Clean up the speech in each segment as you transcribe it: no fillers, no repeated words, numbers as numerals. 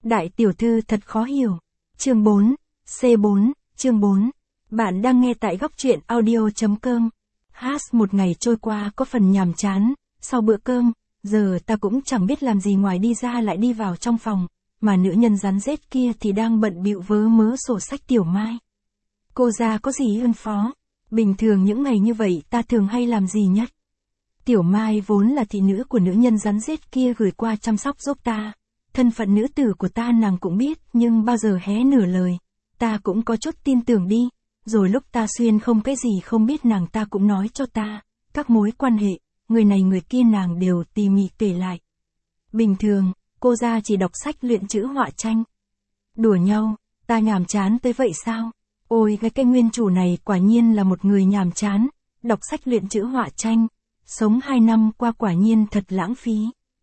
Đại tiểu thư thật khó hiểu. Chương 4, C4, chương 4. Bạn đang nghe tại góc truyện audio.com. Một ngày trôi qua có phần nhàm chán, sau bữa cơm, giờ ta cũng chẳng biết làm gì ngoài đi ra lại đi vào trong phòng, mà nữ nhân rắn rết kia thì đang bận bịu vớ mớ sổ sách Tiểu Mai. Cô ra có gì ưng phó? Bình thường những ngày như vậy ta thường hay làm gì nhất? Tiểu Mai vốn là thị nữ của nữ nhân rắn rết kia gửi qua chăm sóc giúp ta. Thân phận nữ tử của ta nàng cũng biết, nhưng bao giờ hé nửa lời, ta cũng có chút tin tưởng đi. Rồi lúc ta xuyên không cái gì không biết nàng ta cũng nói cho ta, các mối quan hệ, người này người kia nàng đều tỉ mỉ kể lại. Bình thường, cô ra chỉ đọc sách luyện chữ họa tranh. Đùa nhau, ta nhàm chán tới vậy sao? Ôi cái nguyên chủ này quả nhiên là một người nhàm chán, đọc sách luyện chữ họa tranh, sống 2 năm qua quả nhiên thật lãng phí.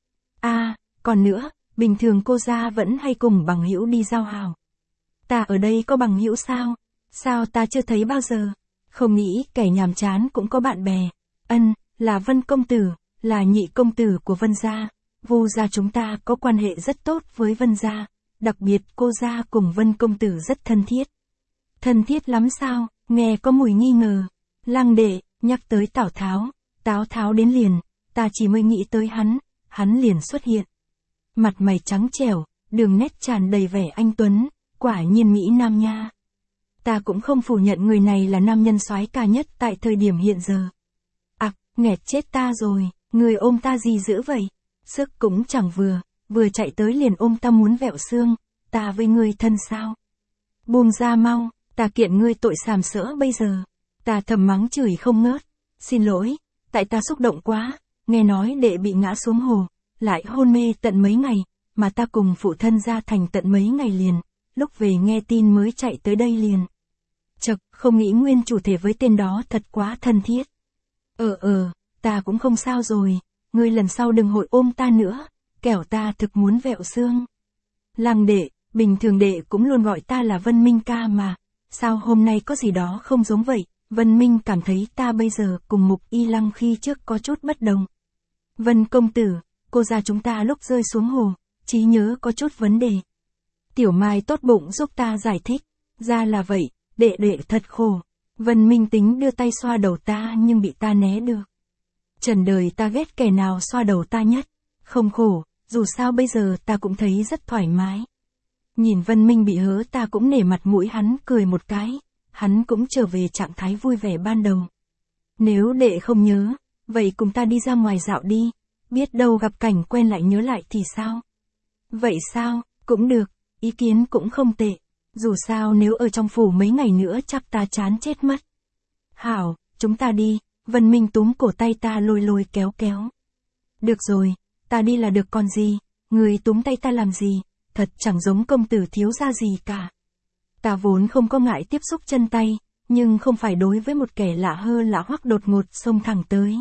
Còn nữa, bình thường cô ra vẫn hay cùng bằng hữu đi giao hào. Ta ở đây có bằng hữu sao? Sao ta chưa thấy bao giờ? Không nghĩ kẻ nhàm chán cũng có bạn bè. Là Vân công tử, là nhị công tử của Vân gia. Vu gia chúng ta có quan hệ rất tốt với Vân gia, đặc biệt cô gia cùng Vân công tử rất thân thiết. Thân thiết lắm sao? Nghe có mùi nghi ngờ. Lăng đệ, nhắc tới Tào Tháo đến liền, ta chỉ mới nghĩ tới hắn liền xuất hiện. Mặt mày trắng trẻo, đường nét tràn đầy vẻ anh tuấn, quả nhiên mỹ nam nha. Ta cũng không phủ nhận người này là nam nhân soái ca nhất tại thời điểm hiện giờ. Nghẹt chết ta rồi, người ôm ta gì dữ vậy? Sức cũng chẳng vừa chạy tới liền ôm ta muốn vẹo xương, ta với ngươi thân sao? Buông ra mau, ta kiện ngươi tội sàm sỡ bây giờ. Ta thầm mắng chửi không ngớt. Xin lỗi, tại ta xúc động quá, nghe nói đệ bị ngã xuống hồ, lại hôn mê tận mấy ngày, mà ta cùng phụ thân ra thành tận mấy ngày liền, lúc về nghe tin mới chạy tới đây liền. Chậc, không nghĩ nguyên chủ thể với tên đó thật quá thân thiết. Ta cũng không sao rồi, ngươi lần sau đừng hội ôm ta nữa, kẻo ta thực muốn vẹo xương. Lăng đệ, bình thường đệ cũng luôn gọi ta là Vân Minh ca mà, sao hôm nay có gì đó không giống vậy? Vân Minh cảm thấy ta bây giờ cùng Mục Y Lăng khi trước có chút bất đồng. Vân công tử, cô gia chúng ta lúc rơi xuống hồ, trí nhớ có chút vấn đề. Tiểu Mai tốt bụng giúp ta giải thích, ra là vậy, đệ thật khổ. Vân Minh tính đưa tay xoa đầu ta nhưng bị ta né được. Trần đời ta ghét kẻ nào xoa đầu ta nhất. Không khổ, dù sao bây giờ ta cũng thấy rất thoải mái. Nhìn Vân Minh bị hớ ta cũng nể mặt mũi hắn cười một cái. Hắn cũng trở về trạng thái vui vẻ ban đầu. Nếu đệ không nhớ, vậy cùng ta đi ra ngoài dạo đi. Biết đâu gặp cảnh quen lại nhớ lại thì sao? Vậy sao, cũng được, ý kiến cũng không tệ. Dù sao nếu ở trong phủ mấy ngày nữa chắc ta chán chết mất. Hảo, chúng ta đi. Vân Minh túm cổ tay ta lôi kéo. Được rồi, ta đi là được còn gì, người túm tay ta làm gì, thật chẳng giống công tử thiếu gia gì cả. Ta vốn không có ngại tiếp xúc chân tay, nhưng không phải đối với một kẻ lạ hoắc đột ngột xông thẳng tới.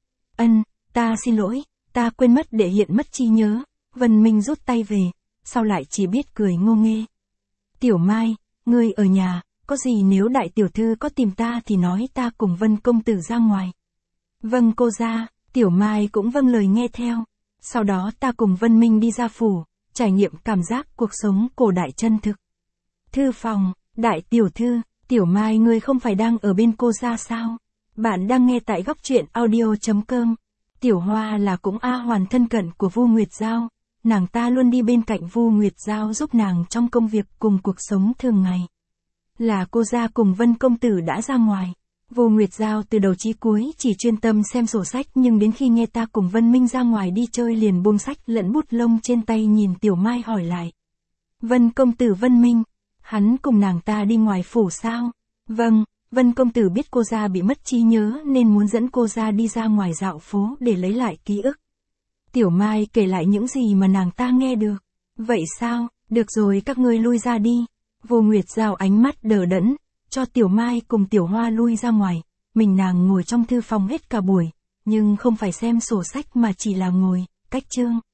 Ta xin lỗi, ta quên mất để hiện mất trí nhớ. Vân Minh rút tay về, sau lại chỉ biết cười ngô nghê. Tiểu Mai, ngươi ở nhà, có gì nếu đại tiểu thư có tìm ta thì nói ta cùng Vân công tử ra ngoài. Vâng cô gia, Tiểu Mai cũng vâng lời nghe theo. Sau đó ta cùng Vân Minh đi ra phủ, trải nghiệm cảm giác cuộc sống cổ đại chân thực. Thư phòng, đại tiểu thư, Tiểu Mai ngươi không phải đang ở bên cô gia sao? Bạn đang nghe tại góc truyện audio.com. Tiểu Hoa là cũng hoàn thân cận của Vu Nguyệt Giao. Nàng ta luôn đi bên cạnh Vu Nguyệt Giao giúp nàng trong công việc cùng cuộc sống thường ngày. Là cô gia cùng Vân công tử đã ra ngoài. Vu Nguyệt Giao từ đầu chí cuối chỉ chuyên tâm xem sổ sách nhưng đến khi nghe ta cùng Vân Minh ra ngoài đi chơi liền buông sách lẫn bút lông trên tay nhìn Tiểu Mai hỏi lại. Vân công tử Vân Minh, hắn cùng nàng ta đi ngoài phủ sao? Vâng, Vân công tử biết cô gia bị mất trí nhớ nên muốn dẫn cô gia đi ra ngoài dạo phố để lấy lại ký ức. Tiểu Mai kể lại những gì mà nàng ta nghe được. Vậy sao, được rồi các ngươi lui ra đi. Vu Nguyệt Giao ánh mắt đờ đẫn, cho Tiểu Mai cùng Tiểu Hoa lui ra ngoài. Mình nàng ngồi trong thư phòng hết cả buổi, nhưng không phải xem sổ sách mà chỉ là ngồi, cách chương.